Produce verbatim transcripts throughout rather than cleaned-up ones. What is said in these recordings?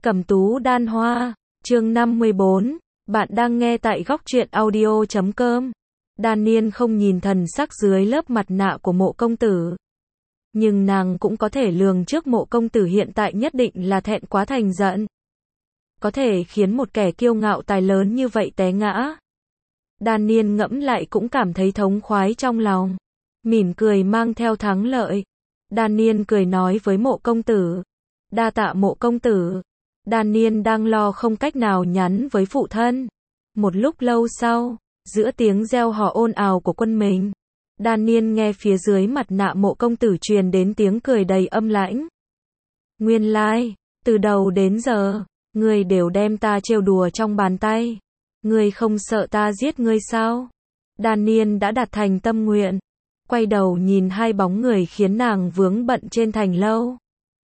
Cẩm tú đan hoa, chương năm mươi bốn, bạn đang nghe tại góc truyện audio chấm com. Đan Niên không nhìn thần sắc dưới lớp mặt nạ của Mộ công tử. Nhưng nàng cũng có thể lường trước Mộ công tử hiện tại nhất định là thẹn quá thành giận. Có thể khiến một kẻ kiêu ngạo tài lớn như vậy té ngã. Đan Niên ngẫm lại cũng cảm thấy thống khoái trong lòng. Mỉm cười mang theo thắng lợi. Đan Niên cười nói với Mộ công tử. Đa tạ Mộ công tử. Đan Niên đang lo không cách nào nhắn với phụ thân. Một lúc lâu sau, giữa tiếng reo hò ồn ào của quân mình, Đan Niên nghe phía dưới mặt nạ Mộ công tử truyền đến tiếng cười đầy âm lãnh. Nguyên lai, từ đầu đến giờ, ngươi đều đem ta trêu đùa trong bàn tay. Ngươi không sợ ta giết ngươi sao? Đan Niên đã đạt thành tâm nguyện. Quay đầu nhìn hai bóng người khiến nàng vướng bận trên thành lâu.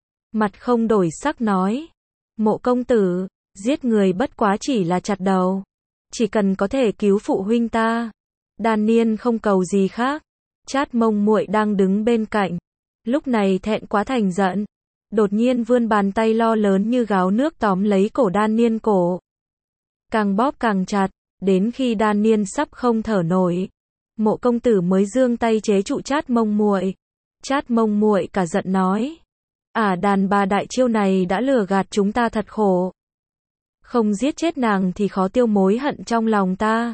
Mặt không đổi sắc nói. Mộ công tử, giết người bất quá chỉ là chặt đầu. Chỉ cần có thể cứu phụ huynh ta. Đan Niên không cầu gì khác. Chát Mông muội đang đứng bên cạnh. Lúc này thẹn quá thành giận. Đột nhiên vươn bàn tay lo lớn như gáo nước tóm lấy cổ Đan Niên cổ. Càng bóp càng chặt, đến khi Đan Niên sắp không thở nổi. Mộ công tử mới giương tay chế trụ Chát Mông muội. Chát Mông muội cả giận nói. À, đàn bà đại chiêu này đã lừa gạt chúng ta thật khổ. Không giết chết nàng thì khó tiêu mối hận trong lòng ta.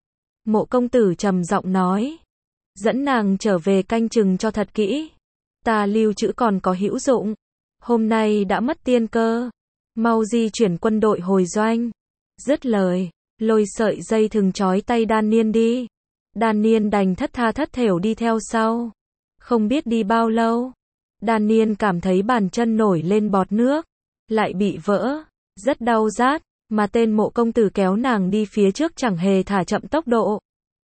Mộ công tử trầm giọng nói. Dẫn nàng trở về canh chừng cho thật kỹ. Ta lưu trữ còn có hữu dụng. Hôm nay đã mất tiên cơ. Mau di chuyển quân đội hồi doanh. Dứt lời, lôi sợi dây thừng trói tay Đan Niên đi. Đan Niên đành thất tha thất thểu đi theo sau. Không biết đi bao lâu, Đan Niên cảm thấy bàn chân nổi lên bọt nước, lại bị vỡ, rất đau rát, mà tên Mộ công tử kéo nàng đi phía trước chẳng hề thả chậm tốc độ.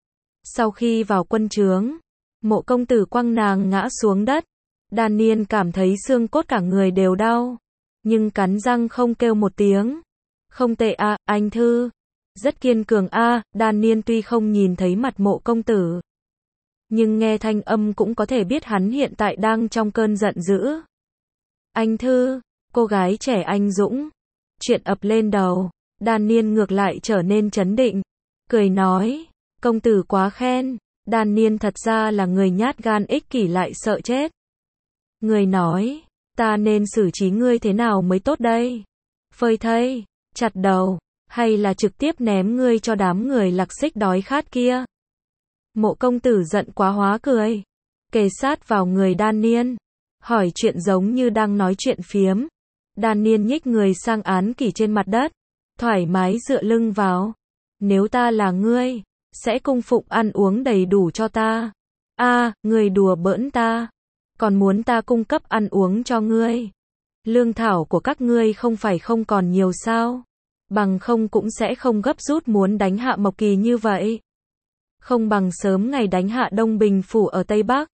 Sau khi vào quân trướng, Mộ công tử quăng nàng ngã xuống đất. Đan Niên cảm thấy xương cốt cả người đều đau, nhưng cắn răng không kêu một tiếng. Không tệ a, à, anh Thư. Rất kiên cường a, à, Đan Niên tuy không nhìn thấy mặt Mộ công tử, nhưng nghe thanh âm cũng có thể biết hắn hiện tại đang trong cơn giận dữ. Anh Thư, cô gái trẻ anh dũng. Chuyện ập lên đầu, Đan Niên ngược lại trở nên trấn định. Cười nói, công tử quá khen. Đan Niên thật ra là người nhát gan ích kỷ lại sợ chết. Người nói, ta nên xử trí ngươi thế nào mới tốt đây? Phơi thây, chặt đầu, hay là trực tiếp ném ngươi cho đám người Lạc Xích đói khát kia? Mộ công tử giận quá hóa cười, kề sát vào người Đan Niên, hỏi chuyện giống như đang nói chuyện phiếm. Đan Niên nhích người sang án kỷ trên mặt đất, thoải mái dựa lưng vào. Nếu ta là ngươi, sẽ cung phụng ăn uống đầy đủ cho ta. A, à, ngươi đùa bỡn ta, còn muốn ta cung cấp ăn uống cho ngươi? Lương thảo của các ngươi không phải không còn nhiều sao? Bằng không cũng sẽ không gấp rút muốn đánh hạ Mộc Kỳ như vậy. Không bằng sớm ngày đánh hạ Đông Bình phủ ở Tây Bắc.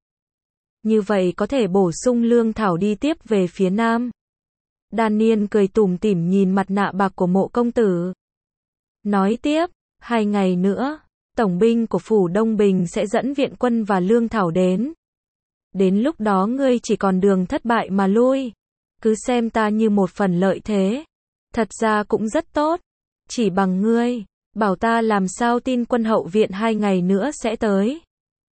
Như vậy có thể bổ sung lương thảo đi tiếp về phía Nam. Đan Niên cười tủm tỉm nhìn mặt nạ bạc của Mộ công tử. Nói tiếp, hai ngày nữa, tổng binh của phủ Đông Bình sẽ dẫn viện quân và lương thảo đến. Đến lúc đó ngươi chỉ còn đường thất bại mà lui. Cứ xem ta như một phần lợi thế. Thật ra cũng rất tốt. Chỉ bằng ngươi, bảo ta làm sao tin quân hậu viện hai ngày nữa sẽ tới.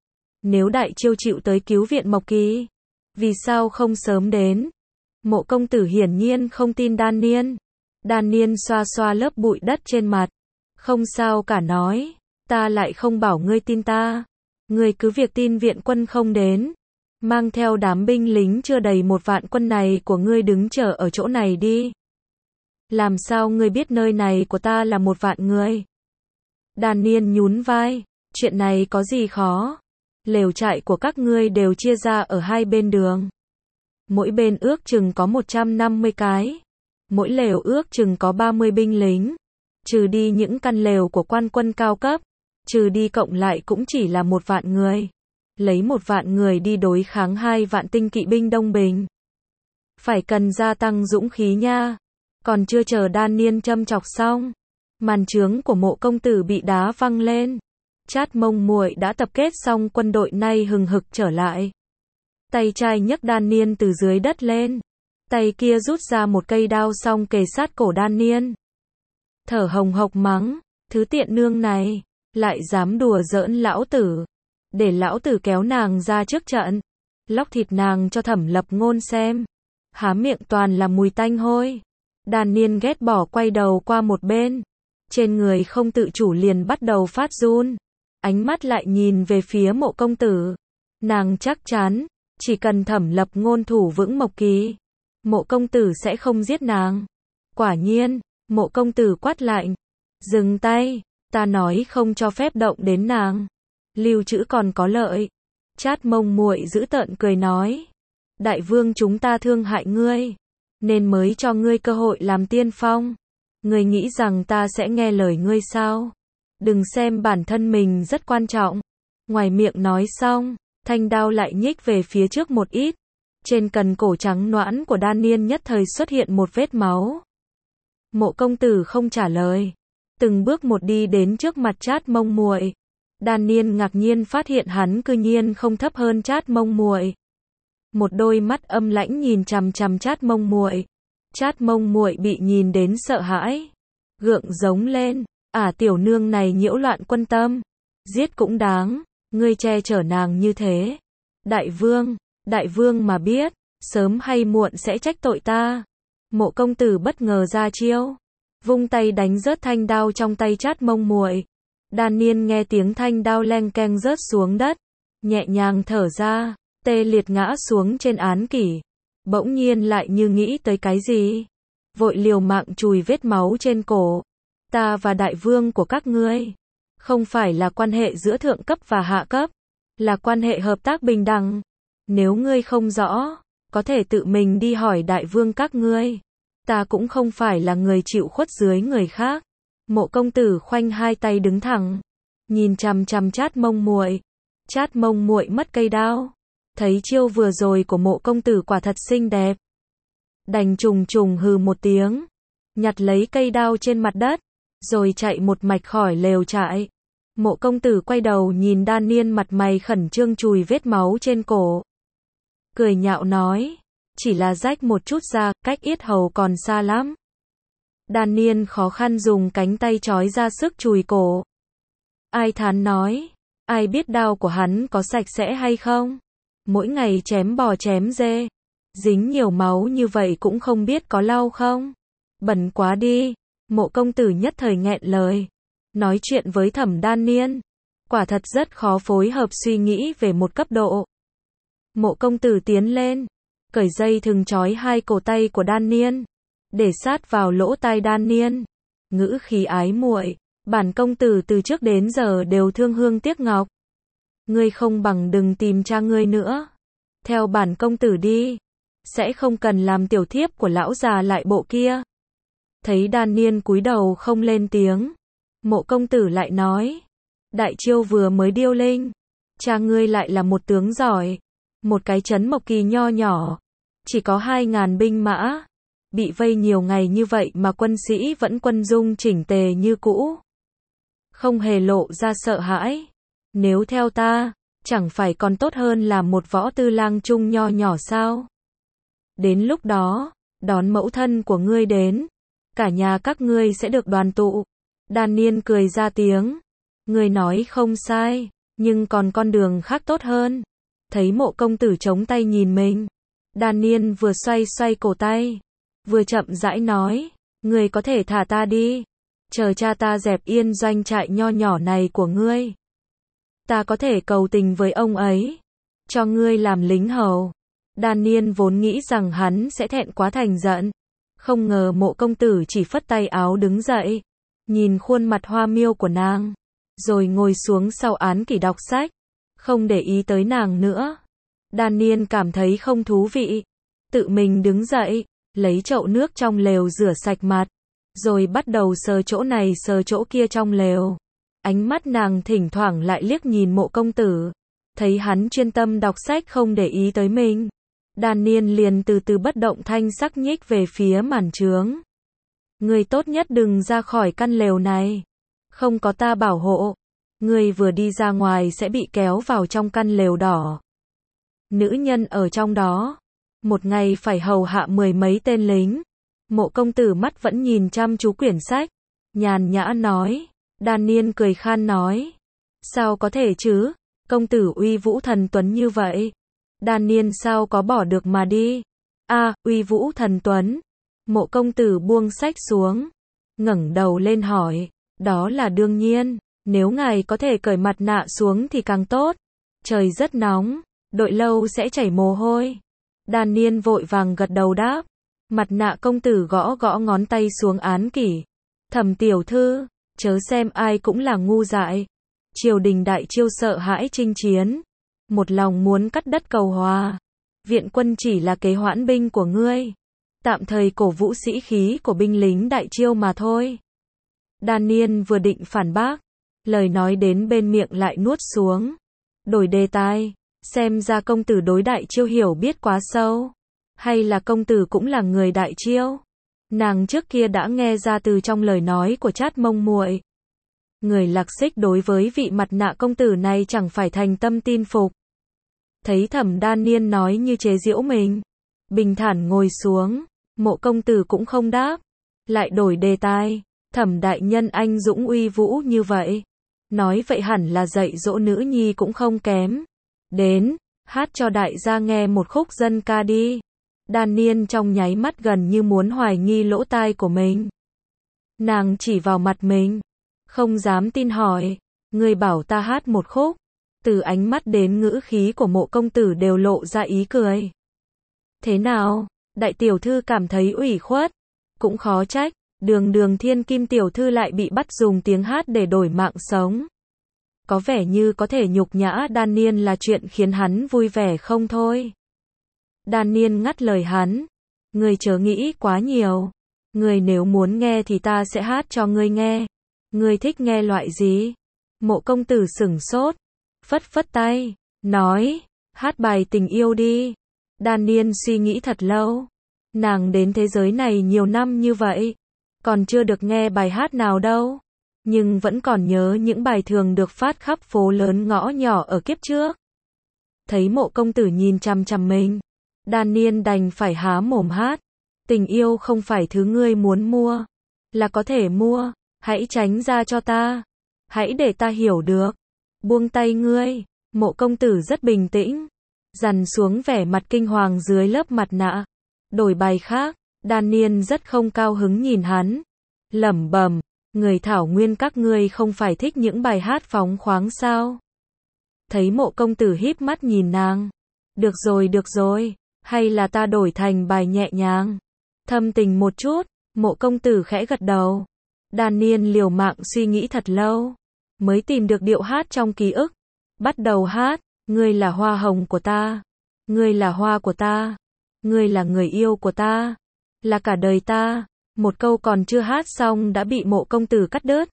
Nếu đại chiêu chịu tới cứu viện Mộc Kỳ, vì sao không sớm đến? Mộ công tử hiển nhiên không tin Đan Niên. Đan Niên xoa xoa lớp bụi đất trên mặt. Không sao cả nói, ta lại không bảo ngươi tin ta. Ngươi cứ việc tin viện quân không đến. Mang theo đám binh lính chưa đầy một vạn quân này của ngươi đứng chờ ở chỗ này đi. Làm sao ngươi biết nơi này của ta là một vạn người? Đan Niên nhún vai, chuyện này có gì khó? Lều trại của các ngươi đều chia ra ở hai bên đường. Mỗi bên ước chừng có một trăm năm mươi cái. Mỗi lều ước chừng có ba mươi binh lính. Trừ đi những căn lều của quan quân cao cấp, trừ đi cộng lại cũng chỉ là một vạn người. Lấy một vạn người đi đối kháng hai vạn tinh kỵ binh Đông Bình. Phải cần gia tăng dũng khí nha. Còn chưa chờ Đan Niên châm chọc xong, màn trướng của Mộ công tử bị đá văng lên. Chát Mông muội đã tập kết xong quân đội nay hừng hực trở lại. Tay trai nhấc Đan Niên từ dưới đất lên. Tay kia rút ra một cây đao xong kề sát cổ Đan Niên. Thở hồng hộc mắng, thứ tiện nương này, lại dám đùa giỡn lão tử. Để lão tử kéo nàng ra trước trận, lóc thịt nàng cho Thẩm Lập Ngôn xem. Há miệng toàn là mùi tanh hôi. Đan Niên ghét bỏ quay đầu qua một bên. Trên người không tự chủ liền bắt đầu phát run. Ánh mắt lại nhìn về phía Mộ công tử. Nàng chắc chắn, chỉ cần Thẩm Lập Ngôn thủ vững Mộc Kỳ, Mộ công tử sẽ không giết nàng. Quả nhiên, Mộ công tử quát lạnh, dừng tay, ta nói không cho phép động đến nàng. Lưu trữ còn có lợi. Chát Mông Muội giữ tợn cười nói, đại vương chúng ta thương hại ngươi, nên mới cho ngươi cơ hội làm tiên phong. Ngươi nghĩ rằng ta sẽ nghe lời ngươi sao? Đừng xem bản thân mình rất quan trọng. Ngoài miệng nói xong, thanh đao lại nhích về phía trước một ít. Trên cần cổ trắng nõn của Đan Niên nhất thời xuất hiện một vết máu. Mộ công tử không trả lời, từng bước một đi đến trước mặt Chát Mông Muội. Đan Niên ngạc nhiên phát hiện hắn cư nhiên không thấp hơn Chát Mông Muội. Một đôi mắt âm lãnh nhìn chằm chằm Chát Mông Muội. Chát Mông Muội bị nhìn đến sợ hãi, gượng giống lên, "À tiểu nương này nhiễu loạn quân tâm, giết cũng đáng, ngươi che chở nàng như thế. Đại vương, đại vương mà biết, sớm hay muộn sẽ trách tội ta." Mộ công tử bất ngờ ra chiêu, vung tay đánh rớt thanh đao trong tay Chát Mông Muội. Đan Niên nghe tiếng thanh đao leng keng rớt xuống đất, nhẹ nhàng thở ra, tê liệt ngã xuống trên án kỷ. Bỗng nhiên lại như nghĩ tới cái gì, vội liều mạng chùi vết máu trên cổ. Ta và đại vương của các ngươi, không phải là quan hệ giữa thượng cấp và hạ cấp, là quan hệ hợp tác bình đẳng. Nếu ngươi không rõ, có thể tự mình đi hỏi đại vương các ngươi. Ta cũng không phải là người chịu khuất dưới người khác. Mộ công tử khoanh hai tay đứng thẳng, nhìn chằm chằm Chát Mông Muội. Chát Mông Muội mất cây đao, thấy chiêu vừa rồi của Mộ công tử quả thật xinh đẹp, đành trùng trùng hừ một tiếng, nhặt lấy cây đao trên mặt đất, rồi chạy một mạch khỏi lều trại. Mộ công tử quay đầu nhìn Đan Niên mặt mày khẩn trương chùi vết máu trên cổ, cười nhạo nói, chỉ là rách một chút da, cách yết hầu còn xa lắm. Đan Niên khó khăn dùng cánh tay trói ra sức chùi cổ. Ai thán nói, ai biết đao của hắn có sạch sẽ hay không? Mỗi ngày chém bò chém dê, dính nhiều máu như vậy cũng không biết có lau không? Bẩn quá đi. Mộ công tử nhất thời nghẹn lời. Nói chuyện với Thẩm Đan Niên, quả thật rất khó phối hợp suy nghĩ về một cấp độ. Mộ công tử tiến lên, cởi dây thừng trói hai cổ tay của Đan Niên, để sát vào lỗ tai Đan Niên. Ngữ khí ái muội, bản công tử từ trước đến giờ đều thương hương tiếc ngọc. Ngươi không bằng đừng tìm cha ngươi nữa. Theo bản công tử đi, sẽ không cần làm tiểu thiếp của lão già lại bộ kia. Thấy Đan Niên cúi đầu không lên tiếng, Mộ công tử lại nói, đại chiêu vừa mới điêu linh, cha ngươi lại là một tướng giỏi, một cái trấn Mộc Kỳ nho nhỏ, chỉ có hai ngàn binh mã, bị vây nhiều ngày như vậy mà quân sĩ vẫn quân dung chỉnh tề như cũ, không hề lộ ra sợ hãi. Nếu theo ta, chẳng phải còn tốt hơn là một võ tư lang trung nho nhỏ sao? Đến lúc đó, đón mẫu thân của ngươi đến, cả nhà các ngươi sẽ được đoàn tụ. Đan Niên cười ra tiếng, ngươi nói không sai, nhưng còn con đường khác tốt hơn. Thấy Mộ công tử chống tay nhìn mình, Đan Niên vừa xoay xoay cổ tay, vừa chậm rãi nói, ngươi có thể thả ta đi, chờ cha ta dẹp yên doanh trại nho nhỏ này của ngươi. Ta có thể cầu tình với ông ấy, cho ngươi làm lính hầu. Đan Niên vốn nghĩ rằng hắn sẽ thẹn quá thành giận, không ngờ Mộ công tử chỉ phất tay áo đứng dậy, nhìn khuôn mặt hoa miêu của nàng, rồi ngồi xuống sau án kỷ đọc sách, không để ý tới nàng nữa. Đan Niên cảm thấy không thú vị, tự mình đứng dậy, lấy chậu nước trong lều rửa sạch mặt, rồi bắt đầu sờ chỗ này sờ chỗ kia trong lều. Ánh mắt nàng thỉnh thoảng lại liếc nhìn Mộ công tử, thấy hắn chuyên tâm đọc sách không để ý tới mình. Đan Niên liền từ từ bất động thanh sắc nhích về phía màn trướng. Ngươi tốt nhất đừng ra khỏi căn lều này, không có ta bảo hộ, ngươi vừa đi ra ngoài sẽ bị kéo vào trong căn lều đỏ. Nữ nhân ở trong đó, một ngày phải hầu hạ mười mấy tên lính. Mộ công tử mắt vẫn nhìn chăm chú quyển sách, nhàn nhã nói. Đan Niên cười khan nói. Sao có thể chứ, công tử uy vũ thần tuấn như vậy. Đan Niên sao có bỏ được mà đi. A, uy vũ thần tuấn. Mộ công tử buông sách xuống, ngẩng đầu lên hỏi. Đó là đương nhiên, nếu ngài có thể cởi mặt nạ xuống thì càng tốt. Trời rất nóng, đội lâu sẽ chảy mồ hôi. Đan Niên vội vàng gật đầu đáp. Mặt nạ công tử gõ gõ ngón tay xuống án kỷ. Thẩm tiểu thư, chớ xem ai cũng là ngu dại. Triều đình đại chiêu sợ hãi chinh chiến, một lòng muốn cắt đất cầu hòa. Viện quân chỉ là kế hoãn binh của ngươi, tạm thời cổ vũ sĩ khí của binh lính đại chiêu mà thôi. Đan Niên vừa định phản bác, lời nói đến bên miệng lại nuốt xuống. Đổi đề tài, xem ra công tử đối đại chiêu hiểu biết quá sâu. Hay là công tử cũng là người đại chiêu? Nàng trước kia đã nghe ra từ trong lời nói của Trát Mông muội. Người Lạc Xích đối với vị mặt nạ công tử này chẳng phải thành tâm tin phục. Thấy Thẩm Đan Niên nói như chế giễu mình, bình thản ngồi xuống, Mộ công tử cũng không đáp, lại đổi đề tài. Thẩm đại nhân anh dũng uy vũ như vậy, nói vậy hẳn là dạy dỗ nữ nhi cũng không kém. Đến, hát cho đại gia nghe một khúc dân ca đi. Đan Niên trong nháy mắt gần như muốn hoài nghi lỗ tai của mình. Nàng chỉ vào mặt mình, không dám tin hỏi, ngươi bảo ta hát một khúc. Từ ánh mắt đến ngữ khí của Mộ công tử đều lộ ra ý cười. Thế nào, đại tiểu thư cảm thấy ủy khuất? Cũng khó trách, đường đường thiên kim tiểu thư lại bị bắt dùng tiếng hát để đổi mạng sống. Có vẻ như có thể nhục nhã Đan Niên là chuyện khiến hắn vui vẻ không thôi. Đan Niên ngắt lời hắn. Ngươi chớ nghĩ quá nhiều. Ngươi nếu muốn nghe thì ta sẽ hát cho ngươi nghe. Ngươi thích nghe loại gì? Mộ công tử sửng sốt, phất phất tay, nói, hát bài tình yêu đi. Đan Niên suy nghĩ thật lâu. Nàng đến thế giới này nhiều năm như vậy, còn chưa được nghe bài hát nào đâu. Nhưng vẫn còn nhớ những bài thường được phát khắp phố lớn ngõ nhỏ ở kiếp trước. Thấy Mộ công tử nhìn chằm chằm mình, Đan Niên đành phải há mồm hát. Tình yêu không phải thứ ngươi muốn mua, là có thể mua. Hãy tránh ra cho ta. Hãy để ta hiểu được. Buông tay ngươi. Mộ công tử rất bình tĩnh, dằn xuống vẻ mặt kinh hoàng dưới lớp mặt nạ. Đổi bài khác. Đan Niên rất không cao hứng nhìn hắn, lẩm bẩm, người thảo nguyên các ngươi không phải thích những bài hát phóng khoáng sao? Thấy Mộ công tử híp mắt nhìn nàng. Được rồi được rồi, hay là ta đổi thành bài nhẹ nhàng, thâm tình một chút. Mộ công tử khẽ gật đầu. Đan Niên liều mạng suy nghĩ thật lâu, mới tìm được điệu hát trong ký ức. Bắt đầu hát, ngươi là hoa hồng của ta, ngươi là hoa của ta, ngươi là người yêu của ta, là cả đời ta. Một câu còn chưa hát xong đã bị Mộ công tử cắt đứt.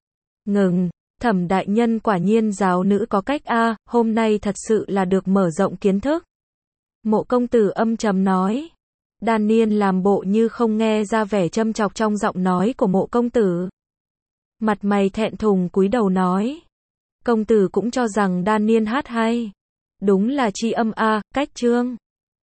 Ngừng, Thẩm đại nhân quả nhiên giáo nữ có cách a, hôm nay thật sự là được mở rộng kiến thức. Mộ công tử âm trầm nói. Đan Niên làm bộ như không nghe ra vẻ châm chọc trong giọng nói của Mộ công tử. Mặt mày thẹn thùng cúi đầu nói. Công tử cũng cho rằng Đan Niên hát hay. Đúng là tri âm a, cách chương.